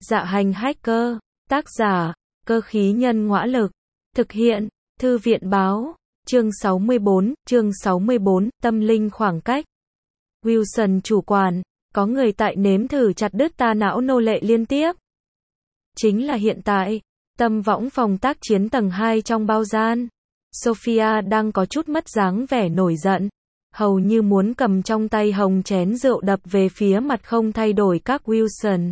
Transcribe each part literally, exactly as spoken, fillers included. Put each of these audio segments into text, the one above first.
Dạ hành hacker, tác giả, cơ khí nhân ngõa lực, thực hiện, thư viện báo, chương sáu mươi bốn, chương sáu mươi bốn, tâm linh khoảng cách. Wilson chủ quản, có người tại nếm thử chặt đứt ta não nô lệ liên tiếp. Chính là hiện tại, tâm võng phòng tác chiến tầng hai trong bao gian. Sophia đang có chút mất dáng vẻ nổi giận, hầu như muốn cầm trong tay hồng chén rượu đập về phía mặt không thay đổi các Wilson.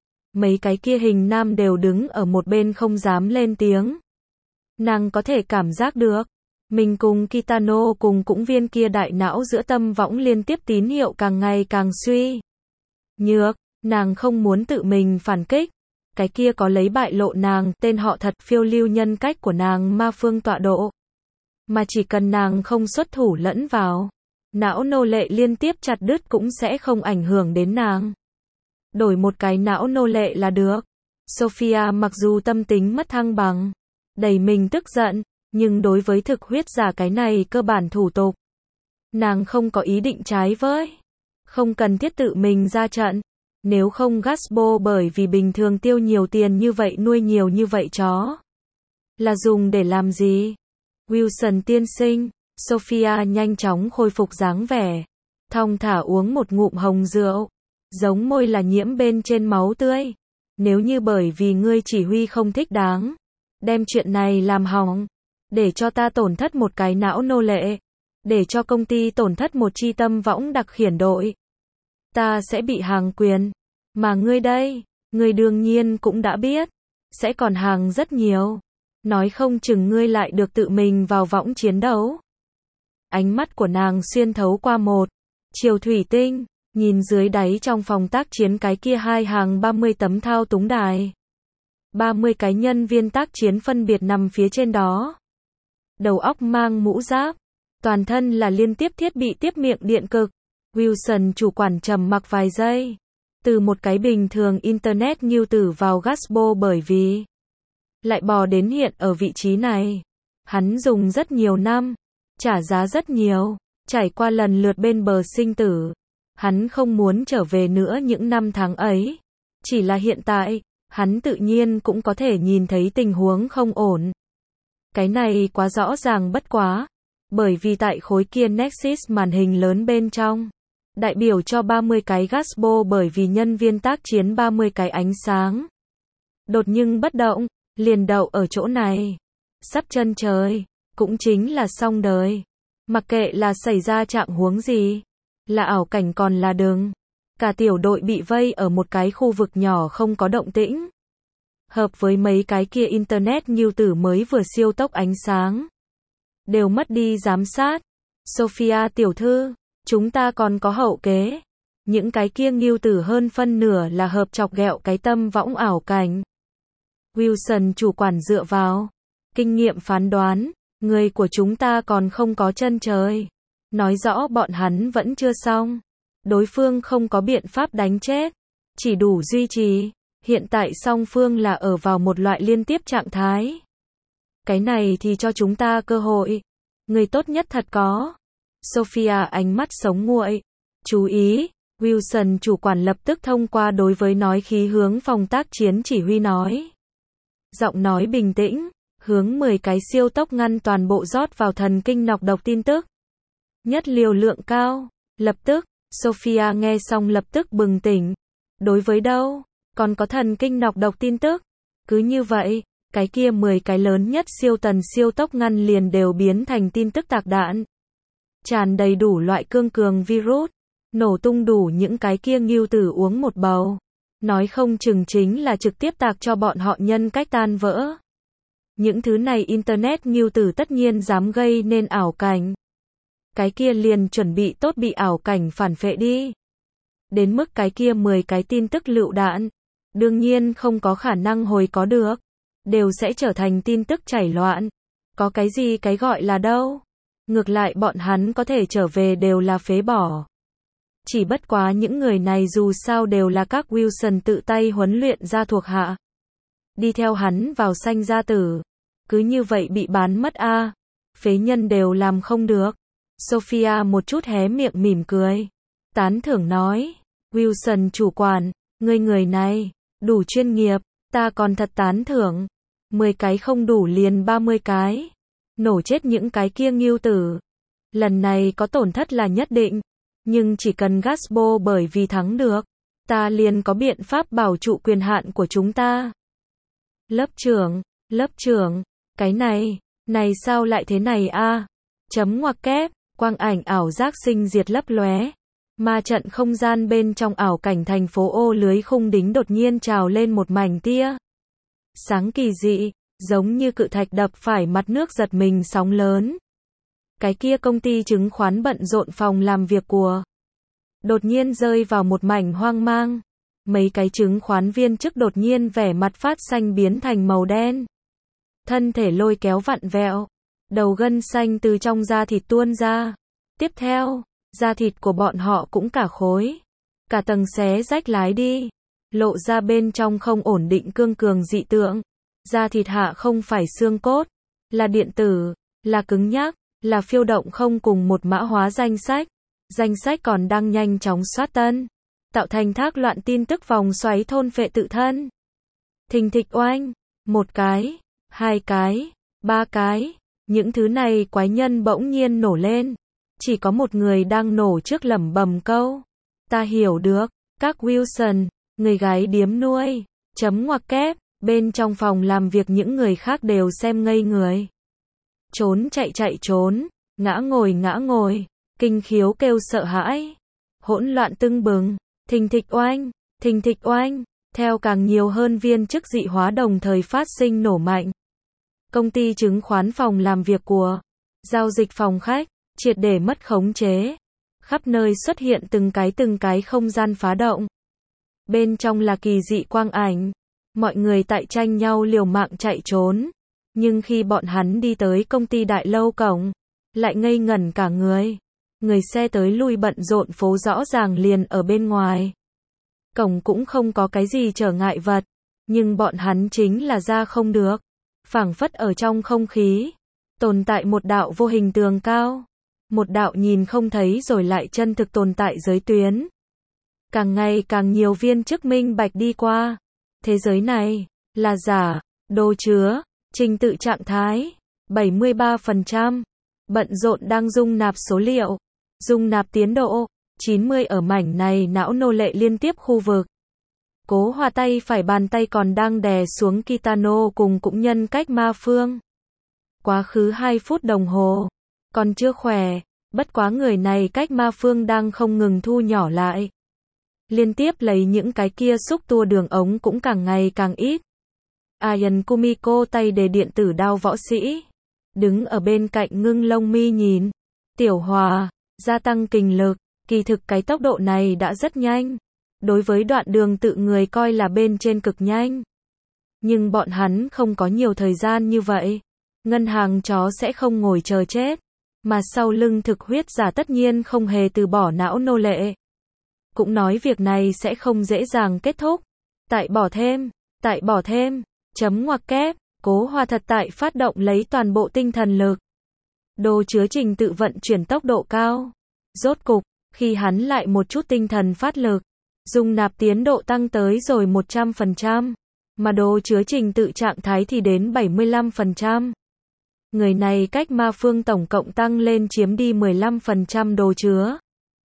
Mấy cái kia hình nam đều đứng ở một bên không dám lên tiếng. Nàng có thể cảm giác được, mình cùng Kitano cùng cũng viên kia đại não giữa tâm võng liên tiếp tín hiệu càng ngày càng suy nhược, nàng không muốn tự mình phản kích. Cái kia có lấy bại lộ nàng, tên họ thật phiêu lưu nhân cách của nàng ma phương tọa độ. Mà chỉ cần nàng không xuất thủ lẫn vào, não nô lệ liên tiếp chặt đứt cũng sẽ không ảnh hưởng đến nàng. Đổi một cái não nô lệ là được. Sophia mặc dù tâm tính mất thăng bằng, đầy mình tức giận, nhưng đối với thực huyết giả cái này cơ bản thủ tục, nàng không có ý định trái với. Không cần thiết tự mình ra trận. Nếu không Gaspo bởi vì bình thường tiêu nhiều tiền như vậy nuôi nhiều như vậy chó, là dùng để làm gì? Wilson tiên sinh, Sophia nhanh chóng khôi phục dáng vẻ, thong thả uống một ngụm hồng rượu, giống môi là nhiễm bên trên máu tươi. Nếu như bởi vì ngươi chỉ huy không thích đáng, đem chuyện này làm hỏng, để cho ta tổn thất một cái não nô lệ, để cho công ty tổn thất một chi tâm võng đặc khiển đội, ta sẽ bị hàng quyền. Mà ngươi đây, ngươi đương nhiên cũng đã biết, sẽ còn hàng rất nhiều. Nói không chừng ngươi lại được tự mình vào võng chiến đấu. Ánh mắt của nàng xuyên thấu qua một chiều thủy tinh, nhìn dưới đáy trong phòng tác chiến cái kia hai hàng ba mươi tấm thao túng đài. ba mươi cái nhân viên tác chiến phân biệt nằm phía trên đó. Đầu óc mang mũ giáp, toàn thân là liên tiếp thiết bị tiếp miệng điện cực. Wilson chủ quản trầm mặc vài giây. Từ một cái bình thường internet nghiêu tử vào Gaspo bởi vì lại bò đến hiện ở vị trí này. Hắn dùng rất nhiều năm, trả giá rất nhiều, trải qua lần lượt bên bờ sinh tử. Hắn không muốn trở về nữa những năm tháng ấy. Chỉ là hiện tại, hắn tự nhiên cũng có thể nhìn thấy tình huống không ổn. Cái này quá rõ ràng bất quá. Bởi vì tại khối kia Nexus màn hình lớn bên trong, đại biểu cho ba mươi cái Gaspo bởi vì nhân viên tác chiến ba mươi cái ánh sáng. Đột nhưng bất động, liền đậu ở chỗ này. Sắp chân trời, cũng chính là xong đời. Mặc kệ là xảy ra trạng huống gì, là ảo cảnh còn là đừng. Cả tiểu đội bị vây ở một cái khu vực nhỏ không có động tĩnh. Hợp với mấy cái kia internet nghiêu tử mới vừa siêu tốc ánh sáng. Đều mất đi giám sát. Sophia tiểu thư, chúng ta còn có hậu kế. Những cái kia nghiêu tử hơn phân nửa là hợp chọc ghẹo cái tâm võng ảo cảnh. Wilson chủ quản dựa vào kinh nghiệm phán đoán, người của chúng ta còn không có chân trời. Nói rõ bọn hắn vẫn chưa xong. Đối phương không có biện pháp đánh chết, chỉ đủ duy trì. Hiện tại song phương là ở vào một loại liên tiếp trạng thái. Cái này thì cho chúng ta cơ hội. Người tốt nhất thật có. Sophia ánh mắt sống nguội. Chú ý, Wilson chủ quản lập tức thông qua đối với nói khí hướng phòng tác chiến chỉ huy nói. Giọng nói bình tĩnh, hướng mười cái siêu tốc ngăn toàn bộ rót vào thần kinh nọc độc tin tức. Nhất liều lượng cao, lập tức, Sophia nghe xong lập tức bừng tỉnh. Đối với đâu, còn có thần kinh nọc độc tin tức. Cứ như vậy, cái kia mười cái lớn nhất siêu tần siêu tốc ngăn liền đều biến thành tin tức tạc đạn. Tràn đầy đủ loại cương cường virus, nổ tung đủ những cái kia nghiêu tử uống một bầu. Nói không chừng chính là trực tiếp tạc cho bọn họ nhân cách tan vỡ. Những thứ này internet nghiêu tử tất nhiên dám gây nên ảo cảnh. Cái kia liền chuẩn bị tốt bị ảo cảnh phản phệ đi. Đến mức cái kia mười cái tin tức lựu đạn, đương nhiên không có khả năng hồi có được. Đều sẽ trở thành tin tức chảy loạn. Có cái gì cái gọi là đâu. Ngược lại bọn hắn có thể trở về đều là phế bỏ. Chỉ bất quá những người này dù sao đều là các Wilson tự tay huấn luyện ra thuộc hạ. Đi theo hắn vào sanh gia tử. Cứ như vậy bị bán mất a à. Phế nhân đều làm không được. Sophia một chút hé miệng mỉm cười. Tán thưởng nói. Wilson chủ quản, ngươi người này, Đủ chuyên nghiệp, ta còn thật tán thưởng. mười cái không đủ liền ba mươi cái. Nổ chết những cái kia ngưu tử. Lần này có tổn thất là nhất định, nhưng chỉ cần Gaspo bởi vì thắng được, ta liền có biện pháp bảo trụ quyền hạn của chúng ta. Lớp trưởng, lớp trưởng, cái này, này sao lại thế này a? Chấm ngoặc kép, quang ảnh ảo giác sinh diệt lấp lóe. Ma trận không gian bên trong ảo cảnh thành phố ô lưới khung đính đột nhiên trào lên một mảnh tia sáng kỳ dị, giống như cự thạch đập phải mặt nước giật mình sóng lớn. Cái kia công ty chứng khoán bận rộn phòng làm việc của đột nhiên rơi vào một mảnh hoang mang. Mấy cái chứng khoán viên chức đột nhiên vẻ mặt phát xanh biến thành màu đen. Thân thể lôi kéo vặn vẹo, đầu gân xanh từ trong da thịt tuôn ra. Tiếp theo, da thịt của bọn họ cũng cả khối, cả tầng xé rách lái đi, lộ ra bên trong không ổn định cương cường dị tượng. Da thịt hạ không phải xương cốt, là điện tử, là cứng nhắc, là phiêu động không cùng một mã hóa danh sách. Danh sách còn đang nhanh chóng soát tân, tạo thành thác loạn tin tức vòng xoáy thôn phệ tự thân. Thình thịch oanh, một cái, hai cái, ba cái, những thứ này quái nhân bỗng nhiên nổ lên. Chỉ có một người đang nổ trước lẩm bẩm câu. Ta hiểu được, các Wilson, người gái điếm nuôi, chấm ngoặc kép, bên trong phòng làm việc những người khác đều xem ngây người. Trốn chạy chạy trốn, ngã ngồi ngã ngồi, kinh khiếu kêu sợ hãi. Hỗn loạn tưng bừng, thình thịch oanh, thình thịch oanh, theo càng nhiều hơn viên chức dị hóa đồng thời phát sinh nổ mạnh. Công ty chứng khoán phòng làm việc của giao dịch phòng khách triệt để mất khống chế. Khắp nơi xuất hiện từng cái từng cái không gian phá động. Bên trong là kỳ dị quang ảnh. Mọi người tại tranh nhau liều mạng chạy trốn. Nhưng khi bọn hắn đi tới công ty đại lâu cổng, lại ngây ngẩn cả người. Người xe tới lui bận rộn phố rõ ràng liền ở bên ngoài. Cổng cũng không có cái gì trở ngại vật. Nhưng bọn hắn chính là ra không được. Phảng phất ở trong không khí tồn tại một đạo vô hình tường cao. Một đạo nhìn không thấy rồi lại chân thực tồn tại giới tuyến. Càng ngày càng nhiều viên chức minh bạch đi qua. Thế giới này là giả, đồ chứa, trình tự trạng thái, bảy mươi ba phần trăm. Bận rộn đang dung nạp số liệu, dung nạp tiến độ, chín mươi ở mảnh này não nô lệ liên tiếp khu vực. Cố Hòa tay phải bàn tay còn đang đè xuống Kitano cùng cũng nhân cách ma phương. Quá khứ hai phút đồng hồ, còn chưa khỏe, bất quá người này cách ma phương đang không ngừng thu nhỏ lại. Liên tiếp lấy những cái kia xúc tua đường ống cũng càng ngày càng ít. Ayan Kumiko tay đề điện tử đao võ sĩ, đứng ở bên cạnh ngưng lông mi nhìn. Tiểu Hòa, gia tăng kình lực, kỳ thực cái tốc độ này đã rất nhanh. Đối với đoạn đường tự người coi là bên trên cực nhanh. Nhưng bọn hắn không có nhiều thời gian như vậy. Ngân hàng chó sẽ không ngồi chờ chết. Mà sau lưng thực huyết giả tất nhiên không hề từ bỏ não nô lệ. Cũng nói việc này sẽ không dễ dàng kết thúc. Tại bỏ thêm, tại bỏ thêm, chấm ngoặc kép, Cố Hòa thật tại phát động lấy toàn bộ tinh thần lực. Đồ chứa trình tự vận chuyển tốc độ cao. Rốt cục, khi hắn lại một chút tinh thần phát lực, dung nạp tiến độ tăng tới rồi một trăm phần trăm, mà đồ chứa trình tự trạng thái thì đến bảy mươi lăm phần trăm. Người này cách ma phương tổng cộng tăng lên chiếm đi mười lăm phần trăm đồ chứa.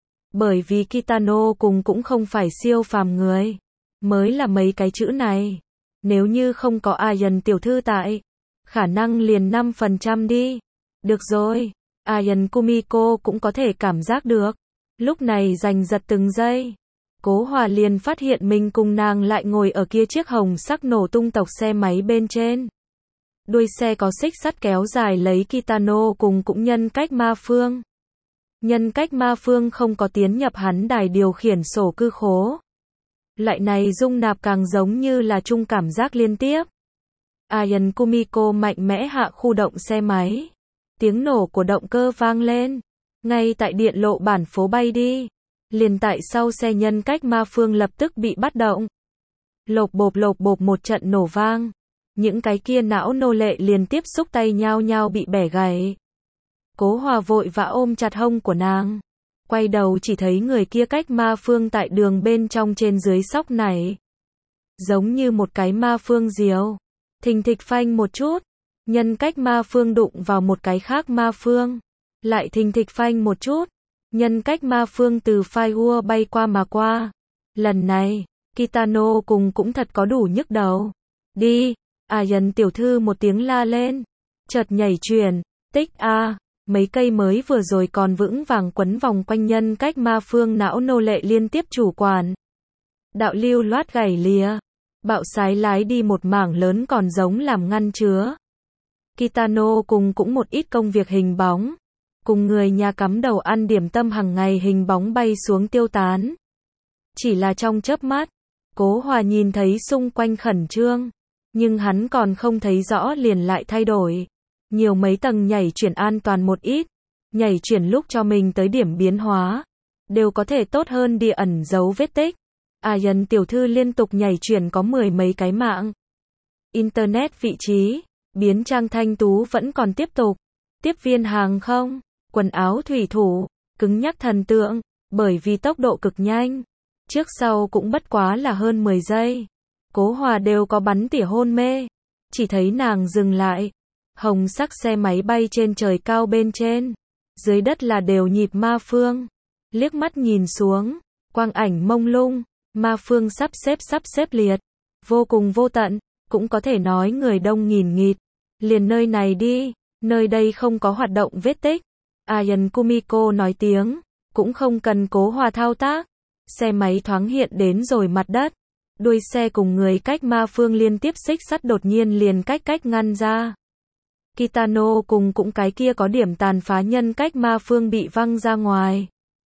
Bởi vì Kitano cùng cũng không phải siêu phàm người, mới là mấy cái chữ này. Nếu như không có Ayan tiểu thư tại, khả năng liền năm phần trăm đi. Được rồi, Ayan Kumiko cũng có thể cảm giác được. Lúc này giành giật từng giây. Cố Hòa liền phát hiện mình cùng nàng lại ngồi ở kia chiếc hồng sắc nổ tung tộc xe máy bên trên. Đuôi xe có xích sắt kéo dài lấy Kitano cùng cũng nhân cách ma phương. Nhân cách ma phương không có tiến nhập hắn đài điều khiển sổ cư khố. Loại này dung nạp càng giống như là chung cảm giác liên tiếp. Ayan Kumiko mạnh mẽ hạ khu động xe máy. Tiếng nổ của động cơ vang lên. Ngay tại điện lộ bản phố bay đi. Liền tại sau xe nhân cách ma phương lập tức bị bắt động. Lộp bộp lộp bộp một trận nổ vang. Những cái kia não nô lệ liền tiếp xúc tay nhao nhao bị bẻ gãy. Cố Hòa vội vã ôm chặt hông của nàng. Quay đầu chỉ thấy người kia cách ma phương tại đường bên trong trên dưới sóc này. giống như một cái ma phương diều. Thình thịch phanh một chút, nhân cách ma phương đụng vào một cái khác ma phương. Lại thình thịch phanh một chút, nhân cách ma phương từ firewall bay qua mà qua. Lần này, Kitano cùng cũng thật có đủ nhức đầu. Đi, Ayan tiểu thư một tiếng la lên. Chợt nhảy chuyển, tích a, mấy cây mới vừa rồi còn vững vàng quấn vòng quanh nhân cách ma phương não nô lệ liên tiếp chủ quản. Đạo lưu loát gảy lìa, bạo sái lái đi một mảng lớn còn giống làm ngăn chứa. Kitano cùng cũng một ít công việc hình bóng. Cùng người nhà cắm đầu ăn điểm tâm hàng ngày hình bóng bay xuống tiêu tán. Chỉ là trong chớp mắt, Cố Hòa nhìn thấy xung quanh khẩn trương, nhưng hắn còn không thấy rõ liền lại thay đổi. Nhiều mấy tầng nhảy chuyển an toàn một ít, nhảy chuyển lúc cho mình tới điểm biến hóa, đều có thể tốt hơn đi ẩn giấu vết tích. Ayan tiểu thư liên tục nhảy chuyển có mười mấy cái mạng. Internet vị trí, biến trang thanh tú vẫn còn tiếp tục. Tiếp viên hàng không, quần áo thủy thủ, cứng nhắc thần tượng, bởi vì tốc độ cực nhanh. Trước sau cũng bất quá là hơn mười giây. Cố Hòa đều có bắn tỉa hôn mê. Chỉ thấy nàng dừng lại. Hồng sắc xe máy bay trên trời cao bên trên. Dưới đất là đều nhịp ma phương. Liếc mắt nhìn xuống, quang ảnh mông lung, ma phương sắp xếp sắp xếp liệt. Vô cùng vô tận, cũng có thể nói người đông nghìn nghịt. Liền nơi này đi, nơi đây không có hoạt động vết tích. Ayan Kumiko nói tiếng, cũng không cần Cố Hòa thao tác. Xe máy thoáng hiện đến rồi mặt đất. Đuôi xe cùng người cách ma phương liên tiếp xích sắt đột nhiên liền cách cách ngăn ra. Kitano cùng cũng cái kia có điểm tàn phá nhân cách ma phương bị văng ra ngoài.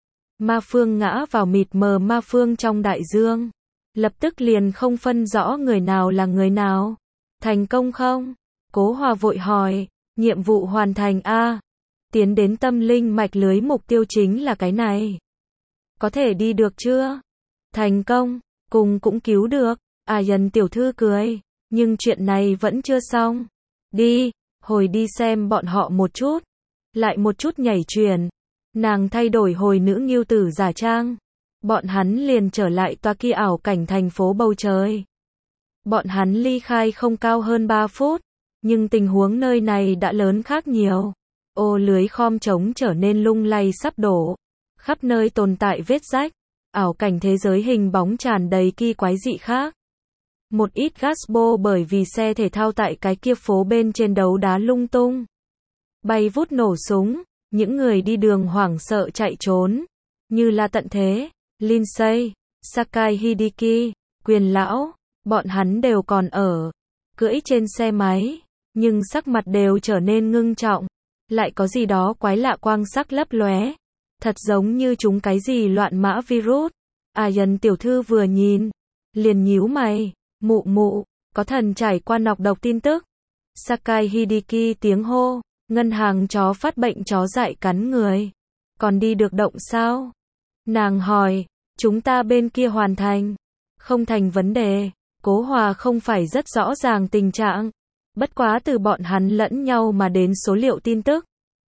Ma phương ngã vào mịt mờ ma phương trong đại dương. Lập tức liền không phân rõ người nào là người nào. Thành công không? Cố Hòa vội hỏi. Nhiệm vụ hoàn thành a. Tiến đến tâm linh mạch lưới mục tiêu chính là cái này. Có thể đi được chưa? Thành công, cùng cũng cứu được. Ayan tiểu thư cười. Nhưng chuyện này vẫn chưa xong. Đi, hồi đi xem bọn họ một chút. Lại một chút nhảy chuyển. Nàng thay đổi hồi nữ ngưu tử giả trang. Bọn hắn liền trở lại toa kia ảo cảnh thành phố bầu trời. Bọn hắn ly khai không cao hơn ba phút. Nhưng tình huống nơi này đã lớn khác nhiều. Ô lưới khom trống trở nên lung lay sắp đổ. Khắp nơi tồn tại vết rách. Ảo cảnh thế giới hình bóng tràn đầy kỳ quái dị khác. Một ít gasbo bởi vì xe thể thao tại cái kia phố bên trên đấu đá lung tung. Bay vút nổ súng. Những người đi đường hoảng sợ chạy trốn. Như là tận thế, Lindsay, Sakai Hideki, Quyền lão, bọn hắn đều còn ở. Cưỡi trên xe máy. Nhưng sắc mặt đều trở nên ngưng trọng. Lại có gì đó quái lạ quang sắc lấp lóe. Thật giống như chúng cái gì loạn mã virus. Ayan tiểu thư vừa nhìn. Liền nhíu mày. Mụ mụ, có thần trải qua nọc độc tin tức. Sakai Hideki tiếng hô. Ngân hàng chó phát bệnh chó dại cắn người. Còn đi được động sao? Nàng hỏi. Chúng ta bên kia hoàn thành. Không thành vấn đề. Cố Hòa không phải rất rõ ràng tình trạng. Bất quá từ bọn hắn lẫn nhau mà đến số liệu tin tức.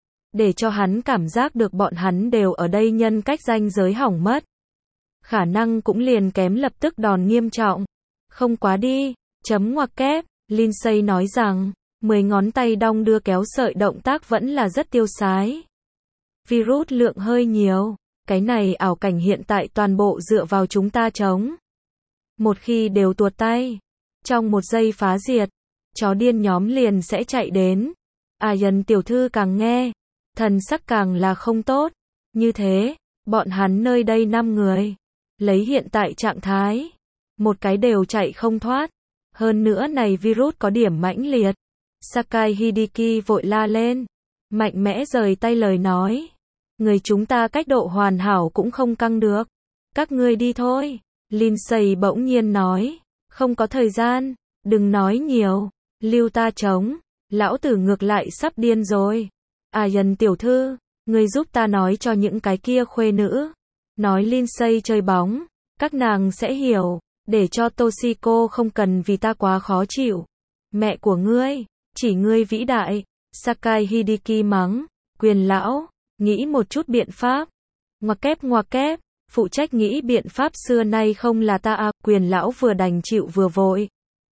Để cho hắn cảm giác được bọn hắn đều ở đây nhân cách ranh giới hỏng mất. Khả năng cũng liền kém lập tức đòn nghiêm trọng. Không quá đi, chấm ngoặc kép, Lindsay nói rằng, mười ngón tay đong đưa kéo sợi động tác vẫn là rất tiêu sái. Virus lượng hơi nhiều, cái này ảo cảnh hiện tại toàn bộ dựa vào chúng ta chống. Một khi đều tuột tay, trong một giây phá diệt, chó điên nhóm liền sẽ chạy đến. Ayan tiểu thư càng nghe, thần sắc càng là không tốt. Như thế, bọn hắn nơi đây năm người. Lấy hiện tại trạng thái. Một cái đều chạy không thoát. Hơn nữa này virus có điểm mãnh liệt. Sakai Hideki vội la lên. Mạnh mẽ rời tay lời nói. Người chúng ta cách độ hoàn hảo cũng không căng được. Các ngươi đi thôi. Lindsay bỗng nhiên nói. Không có thời gian. Đừng nói nhiều. Lưu ta chống. Lão tử ngược lại sắp điên rồi. Ayan tiểu thư, người giúp ta nói cho những cái kia khuê nữ. Nói Lindsay chơi bóng. Các nàng sẽ hiểu. Để cho Toshiko không cần vì ta quá khó chịu. Mẹ của ngươi, chỉ ngươi vĩ đại. Sakai Hideki mắng. Quyền lão, nghĩ một chút biện pháp. Ngoặc kép ngoặc kép, phụ trách nghĩ biện pháp xưa nay không là ta à, Quyền lão vừa đành chịu vừa vội.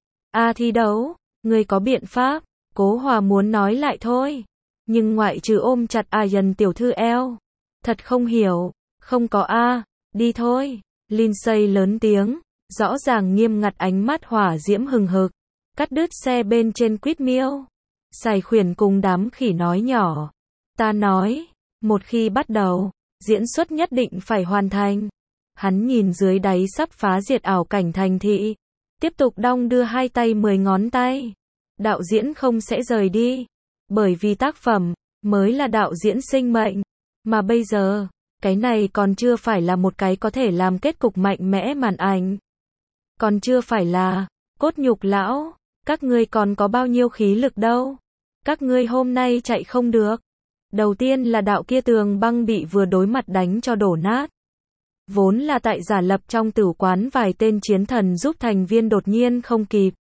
A thi đấu, ngươi có biện pháp, Cố Hòa muốn nói lại thôi. Nhưng ngoại trừ ôm chặt A Dần tiểu thư eo. Thật không hiểu, không có A, đi thôi. Lindsay lớn tiếng, rõ ràng nghiêm ngặt ánh mắt hỏa diễm hừng hực, cắt đứt xe bên trên quýt miêu. Sài Khuyển cùng đám khỉ nói nhỏ. Ta nói, một khi bắt đầu, diễn xuất nhất định phải hoàn thành. Hắn nhìn dưới đáy sắp phá diệt ảo cảnh thành thị. Tiếp tục đong đưa hai tay mười ngón tay. Đạo diễn không sẽ rời đi. Bởi vì tác phẩm, mới là đạo diễn sinh mệnh. Mà bây giờ, cái này còn chưa phải là một cái có thể làm kết cục mạnh mẽ màn ảnh. Còn chưa phải là, cốt nhục lão, các ngươi còn có bao nhiêu khí lực đâu. Các ngươi hôm nay chạy không được. Đầu tiên là đạo kia tường băng bị vừa đối mặt đánh cho đổ nát. Vốn là tại giả lập trong tử quán vài tên chiến thần giúp thành viên đột nhiên không kịp.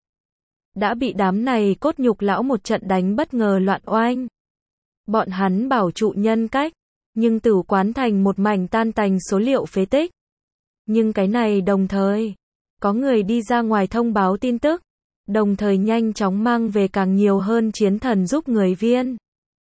Đã bị đám này cốt nhục lão một trận đánh bất ngờ loạn oanh. Bọn hắn bảo trụ nhân cách, nhưng tử quán thành một mảnh tan tành số liệu phế tích. Nhưng cái này đồng thời, có người đi ra ngoài thông báo tin tức, đồng thời nhanh chóng mang về càng nhiều hơn chiến thần giúp người viên.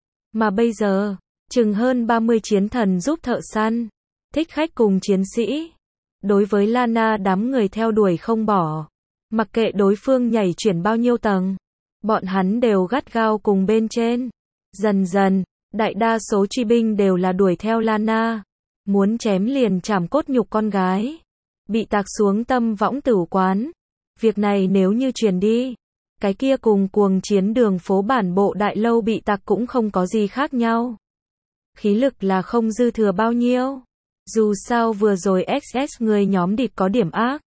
Mà bây giờ, chừng hơn ba mươi chiến thần giúp thợ săn, thích khách cùng chiến sĩ. Đối với Lana đám người theo đuổi không bỏ. Mặc kệ đối phương nhảy chuyển bao nhiêu tầng, bọn hắn đều gắt gao cùng bên trên. Dần dần, đại đa số truy binh đều là đuổi theo Lana. Muốn chém liền chảm cốt nhục con gái. Bị tạc xuống tâm võng tử quán. Việc này nếu như truyền đi, cái kia cùng cuồng chiến đường phố bản bộ đại lâu bị tạc cũng không có gì khác nhau. Khí lực là không dư thừa bao nhiêu. Dù sao vừa rồi ích ét người nhóm địch có điểm ác.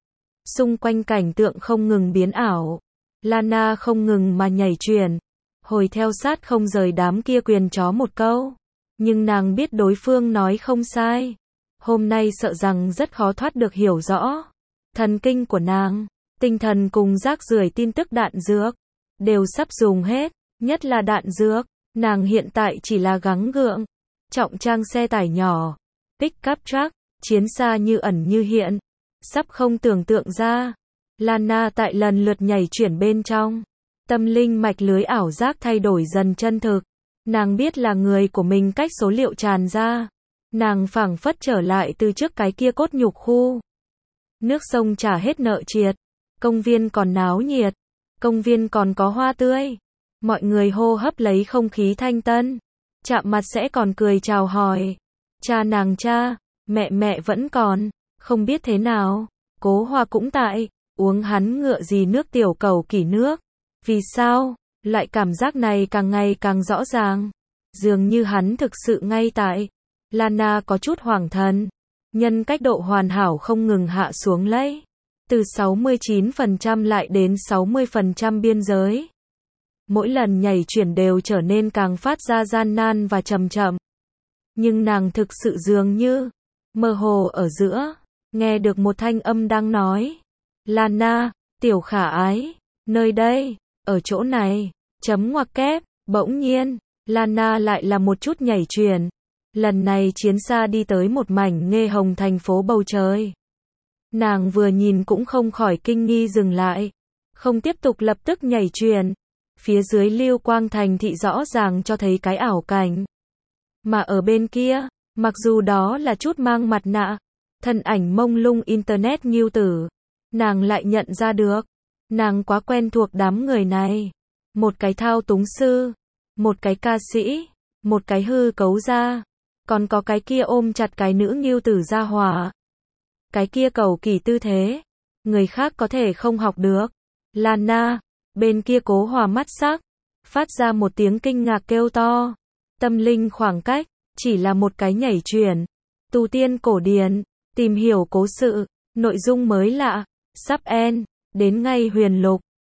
Xung quanh cảnh tượng không ngừng biến ảo. Lana không ngừng mà nhảy chuyển. Hồi theo sát không rời đám kia quyền chó một câu. Nhưng nàng biết đối phương nói không sai. Hôm nay sợ rằng rất khó thoát được hiểu rõ. Thần kinh của nàng, tinh thần cùng rác rưởi tin tức đạn dược, đều sắp dùng hết. Nhất là đạn dược, nàng hiện tại chỉ là gắng gượng. Trọng trang xe tải nhỏ, pick-up truck, chiến xa như ẩn như hiện. Sắp không tưởng tượng ra. Lana tại lần lượt nhảy chuyển bên trong. Tâm linh mạch lưới ảo giác thay đổi dần chân thực. Nàng biết là người của mình cách số liệu tràn ra. Nàng phảng phất trở lại từ trước cái kia cốt nhục khu. Nước sông trả hết nợ triệt. Công viên còn náo nhiệt. Công viên còn có hoa tươi. Mọi người hô hấp lấy không khí thanh tân. Chạm mặt sẽ còn cười chào hỏi. Cha nàng cha, mẹ mẹ vẫn còn. Không biết thế nào. Cố Hòa cũng tại. Uống hắn ngựa gì nước tiểu cầu kỷ nước. Vì sao? Loại cảm giác này càng ngày càng rõ ràng. Dường như hắn thực sự ngay tại. Lana có chút hoảng thần. Nhân cách độ hoàn hảo không ngừng hạ xuống lấy. Từ sáu mươi chín phần trăm lại đến sáu mươi phần trăm biên giới. Mỗi lần nhảy chuyển đều trở nên càng phát ra gian nan và chậm chậm. Nhưng nàng thực sự dường như, mơ hồ ở giữa, nghe được một thanh âm đang nói. Lana, tiểu khả ái, nơi đây, ở chỗ này, chấm ngoặc kép, bỗng nhiên, Lana lại là một chút nhảy chuyển. Lần này chiến xa đi tới một mảnh nghe hồng thành phố bầu trời. Nàng vừa nhìn cũng không khỏi kinh nghi dừng lại. Không tiếp tục lập tức nhảy chuyển. Phía dưới lưu quang thành thị rõ ràng cho thấy cái ảo cảnh. Mà ở bên kia, mặc dù đó là chút mang mặt nạ, thân ảnh mông lung internet nghiêu tử, nàng lại nhận ra được. Nàng quá quen thuộc đám người này. Một cái thao túng sư, một cái ca sĩ, một cái hư cấu gia, còn có cái kia ôm chặt cái nữ nghiêu tử gia hỏa. Cái kia cầu kỳ tư thế, người khác có thể không học được. Lana, bên kia Cố Hòa mắt sắc, phát ra một tiếng kinh ngạc kêu to. Tâm linh khoảng cách, chỉ là một cái nhảy chuyển. Tu tiên cổ điển, tìm hiểu cố sự, nội dung mới lạ, sắp end, đến ngay huyền lục.